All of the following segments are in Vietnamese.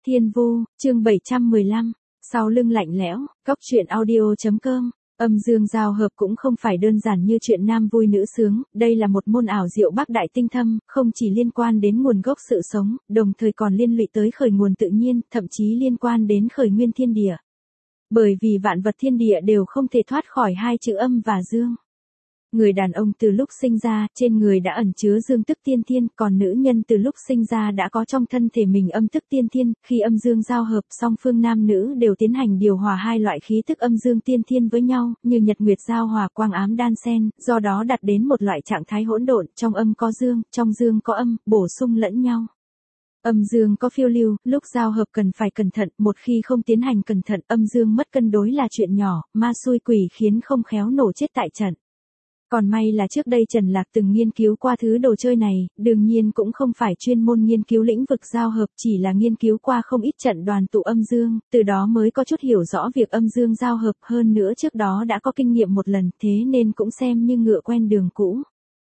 Thiên Vu, chương 715, sau lưng lạnh lẽo, Cóc truyện audio.com. Âm dương giao hợp cũng không phải đơn giản như chuyện nam vui nữ sướng, đây là một môn ảo diệu bác đại tinh thâm, không chỉ liên quan đến nguồn gốc sự sống, đồng thời còn liên lụy tới khởi nguồn tự nhiên, thậm chí liên quan đến khởi nguyên thiên địa. Bởi vì vạn vật thiên địa đều không thể thoát khỏi hai chữ âm và dương. Người đàn ông từ lúc sinh ra, trên người đã ẩn chứa dương tức tiên thiên, còn nữ nhân từ lúc sinh ra đã có trong thân thể mình âm tức tiên thiên, khi âm dương giao hợp song phương nam nữ đều tiến hành điều hòa hai loại khí tức âm dương tiên thiên với nhau, như nhật nguyệt giao hòa quang ám đan xen, do đó đạt đến một loại trạng thái hỗn độn, trong âm có dương, trong dương có âm, bổ sung lẫn nhau. Âm dương có phiêu lưu, lúc giao hợp cần phải cẩn thận, một khi không tiến hành cẩn thận, âm dương mất cân đối là chuyện nhỏ, ma xui quỷ khiến không khéo nổ chết tại trận. Còn may là trước đây Trần Lạc từng nghiên cứu qua thứ đồ chơi này, đương nhiên cũng không phải chuyên môn nghiên cứu lĩnh vực giao hợp, chỉ là nghiên cứu qua không ít trận đoàn tụ âm dương, từ đó mới có chút hiểu rõ việc âm dương giao hợp, hơn nữa trước đó đã có kinh nghiệm một lần, thế nên cũng xem như ngựa quen đường cũ.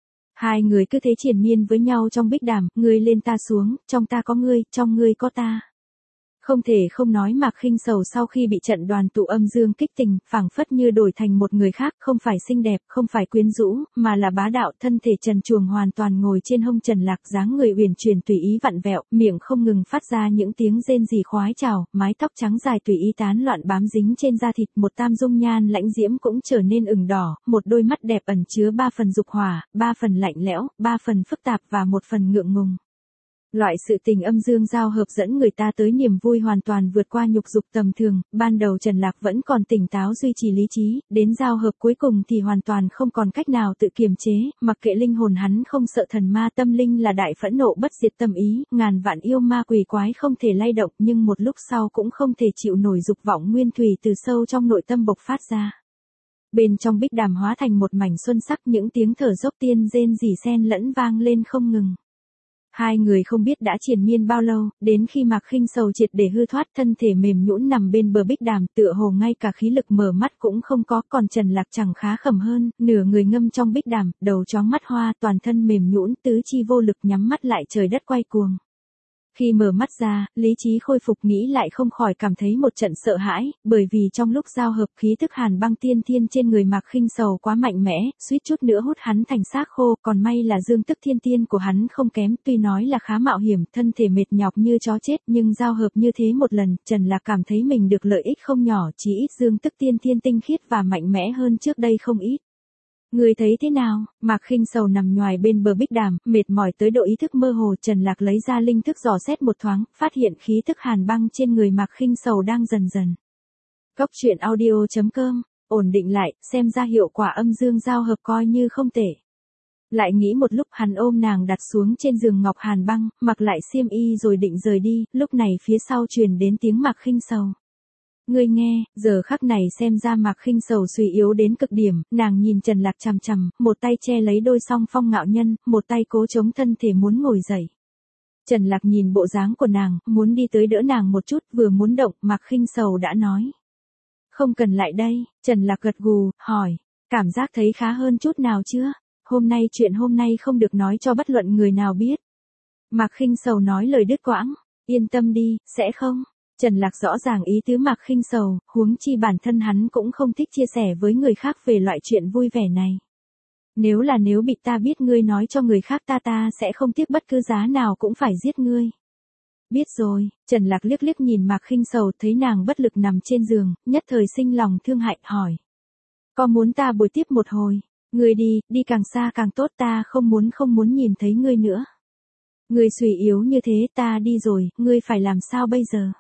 Hai người cứ thế triền miên với nhau trong bích đàm, ngươi lên ta xuống, trong ta có ngươi, trong ngươi có ta. Không thể không nói Mạc Khinh Sầu sau khi bị trận đoàn tụ âm dương kích tình, phảng phất như đổi thành một người khác, không phải xinh đẹp, không phải quyến rũ, mà là bá đạo, thân thể trần truồng hoàn toàn ngồi trên hông Trần Lạc, dáng người uyển chuyển tùy ý vặn vẹo, miệng không ngừng phát ra những tiếng rên rỉ khoái trào, mái tóc trắng dài tùy ý tán loạn bám dính trên da thịt, một tam dung nhan lãnh diễm cũng trở nên ửng đỏ, một đôi mắt đẹp ẩn chứa 3 phần dục hỏa, 3 phần lạnh lẽo, 3 phần phức tạp và 1 phần ngượng ngùng. Loại sự tình âm dương giao hợp dẫn người ta tới niềm vui hoàn toàn vượt qua nhục dục tầm thường, ban đầu Trần Lạc vẫn còn tỉnh táo duy trì lý trí, đến giao hợp cuối cùng thì hoàn toàn không còn cách nào tự kiềm chế, mặc kệ linh hồn hắn không sợ thần ma, tâm linh là đại phẫn nộ bất diệt tâm ý, ngàn vạn yêu ma quỷ quái không thể lay động, nhưng một lúc sau cũng không thể chịu nổi dục vọng nguyên thủy từ sâu trong nội tâm bộc phát ra. Bên trong bích đàm hóa thành một mảnh xuân sắc, những tiếng thở dốc tiên rên rỉ xen lẫn vang lên không ngừng. Hai người không biết đã triền miên bao lâu, đến khi Mạc Khinh Sầu triệt để hư thoát, thân thể mềm nhũn nằm bên bờ bích đàm, tựa hồ ngay cả khí lực mở mắt cũng không có, còn Trần Lạc chẳng khá khẩm hơn, nửa người ngâm trong bích đàm, đầu chóng mắt hoa, toàn thân mềm nhũn, tứ chi vô lực, nhắm mắt lại trời đất quay cuồng. Khi mở mắt ra, lý trí khôi phục nghĩ lại không khỏi cảm thấy một trận sợ hãi, bởi vì trong lúc giao hợp khí tức hàn băng tiên thiên trên người Mạc Khinh Sầu quá mạnh mẽ, suýt chút nữa hút hắn thành xác khô, còn may là dương tức thiên tiên của hắn không kém, tuy nói là khá mạo hiểm, thân thể mệt nhọc như chó chết, nhưng giao hợp như thế một lần, Trần Lạc cảm thấy mình được lợi ích không nhỏ, chỉ ít dương tức tiên thiên tinh khiết và mạnh mẽ hơn trước đây không ít. Người thấy thế nào? Mạc Khinh Sầu nằm nhoài bên bờ bích đàm, mệt mỏi tới độ ý thức mơ hồ, Trần Lạc lấy ra linh thức dò xét một thoáng, phát hiện khí tức hàn băng trên người Mạc Khinh Sầu đang dần dần. Cóc truyện audio.com, ổn định lại, xem ra hiệu quả âm dương giao hợp coi như không tệ. Lại nghĩ một lúc, hắn ôm nàng đặt xuống trên giường ngọc hàn băng, mặc lại xiêm y rồi định rời đi, lúc này phía sau truyền đến tiếng Mạc Khinh Sầu. Ngươi nghe, giờ khắc này xem ra Mạc Khinh Sầu suy yếu đến cực điểm, nàng nhìn Trần Lạc chằm chằm, một tay che lấy đôi song phong ngạo nhân, một tay cố chống thân thể muốn ngồi dậy. Trần Lạc nhìn bộ dáng của nàng, muốn đi tới đỡ nàng một chút, vừa muốn động, Mạc Khinh Sầu đã nói. Không cần lại đây, Trần Lạc gật gù, hỏi, cảm giác thấy khá hơn chút nào chưa? Chuyện hôm nay không được nói cho bất luận người nào biết. Mạc Khinh Sầu nói lời đứt quãng, yên tâm đi, sẽ không. Trần Lạc rõ ràng ý tứ Mạc Khinh Sầu, huống chi bản thân hắn cũng không thích chia sẻ với người khác về loại chuyện vui vẻ này. Nếu bị ta biết ngươi nói cho người khác ta sẽ không tiếc bất cứ giá nào cũng phải giết ngươi. Biết rồi, Trần Lạc liếc liếc nhìn Mạc Khinh Sầu thấy nàng bất lực nằm trên giường, nhất thời sinh lòng thương hại hỏi. Có muốn ta bồi tiếp một hồi? Ngươi đi càng xa càng tốt, ta không muốn nhìn thấy ngươi nữa. Ngươi suy yếu như thế, ta đi rồi, ngươi phải làm sao bây giờ?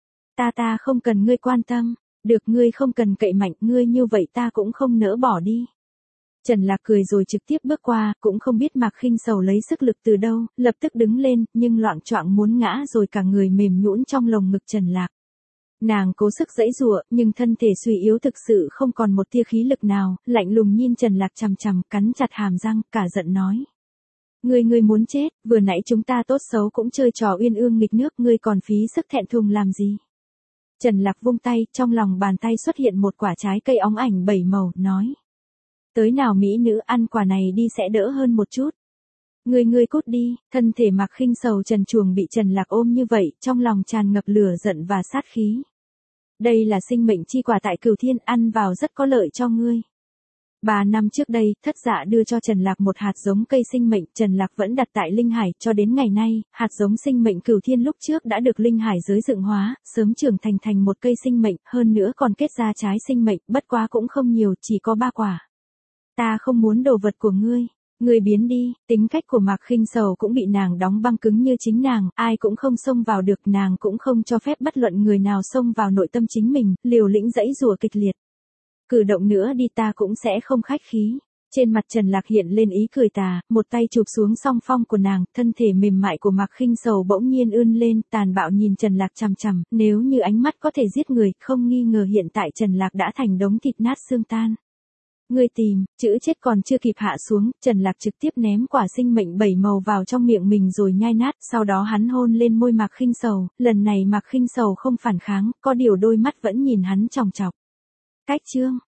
Ta không cần ngươi quan tâm, được ngươi không cần cậy mạnh, ngươi như vậy ta cũng không nỡ bỏ đi. Trần Lạc cười rồi trực tiếp bước qua, cũng không biết Mạc Khinh Sầu lấy sức lực từ đâu, lập tức đứng lên, nhưng loạng choạng muốn ngã rồi cả người mềm nhũn trong lồng ngực Trần Lạc. Nàng cố sức giãy giụa, nhưng thân thể suy yếu thực sự không còn một tia khí lực nào, lạnh lùng nhìn Trần Lạc chằm chằm, cắn chặt hàm răng, cả giận nói. Ngươi muốn chết, vừa nãy chúng ta tốt xấu cũng chơi trò uyên ương nghịch nước, ngươi còn phí sức thẹn thùng làm gì? Trần Lạc vung tay, trong lòng bàn tay xuất hiện một quả trái cây óng ảnh 7 màu, nói. Tới nào mỹ nữ, ăn quả này đi sẽ đỡ hơn một chút. Ngươi cút đi, thân thể Mạc Khinh Sầu trần truồng bị Trần Lạc ôm như vậy, trong lòng tràn ngập lửa giận và sát khí. Đây là sinh mệnh chi quả tại Cửu Thiên, ăn vào rất có lợi cho ngươi. 3 năm trước đây, Thất Dạ đưa cho Trần Lạc một hạt giống cây sinh mệnh, Trần Lạc vẫn đặt tại Linh Hải, cho đến ngày nay, hạt giống sinh mệnh Cửu Thiên lúc trước đã được Linh Hải giới dựng hóa, sớm trưởng thành thành một cây sinh mệnh, hơn nữa còn kết ra trái sinh mệnh, bất quá cũng không nhiều, chỉ có 3 quả. Ta không muốn đồ vật của ngươi. Ngươi biến đi, tính cách của Mạc Khinh Sầu cũng bị nàng đóng băng cứng như chính nàng, ai cũng không xông vào được, nàng cũng không cho phép bất luận người nào xông vào nội tâm chính mình, liều lĩnh dãy rùa kịch liệt. Cử động nữa đi ta cũng sẽ không khách khí. Trên mặt Trần Lạc hiện lên ý cười tà, một tay chụp xuống song phong của nàng, thân thể mềm mại của Mạc Khinh Sầu bỗng nhiên ươn lên, tàn bạo nhìn Trần Lạc chằm chằm, nếu như ánh mắt có thể giết người, không nghi ngờ hiện tại Trần Lạc đã thành đống thịt nát xương tan. Ngươi tìm, chữ chết còn chưa kịp hạ xuống, Trần Lạc trực tiếp ném quả sinh mệnh 7 màu vào trong miệng mình rồi nhai nát, sau đó hắn hôn lên môi Mạc Khinh Sầu, lần này Mạc Khinh Sầu không phản kháng, có điều đôi mắt vẫn nhìn hắn chòng chọc. Cách chương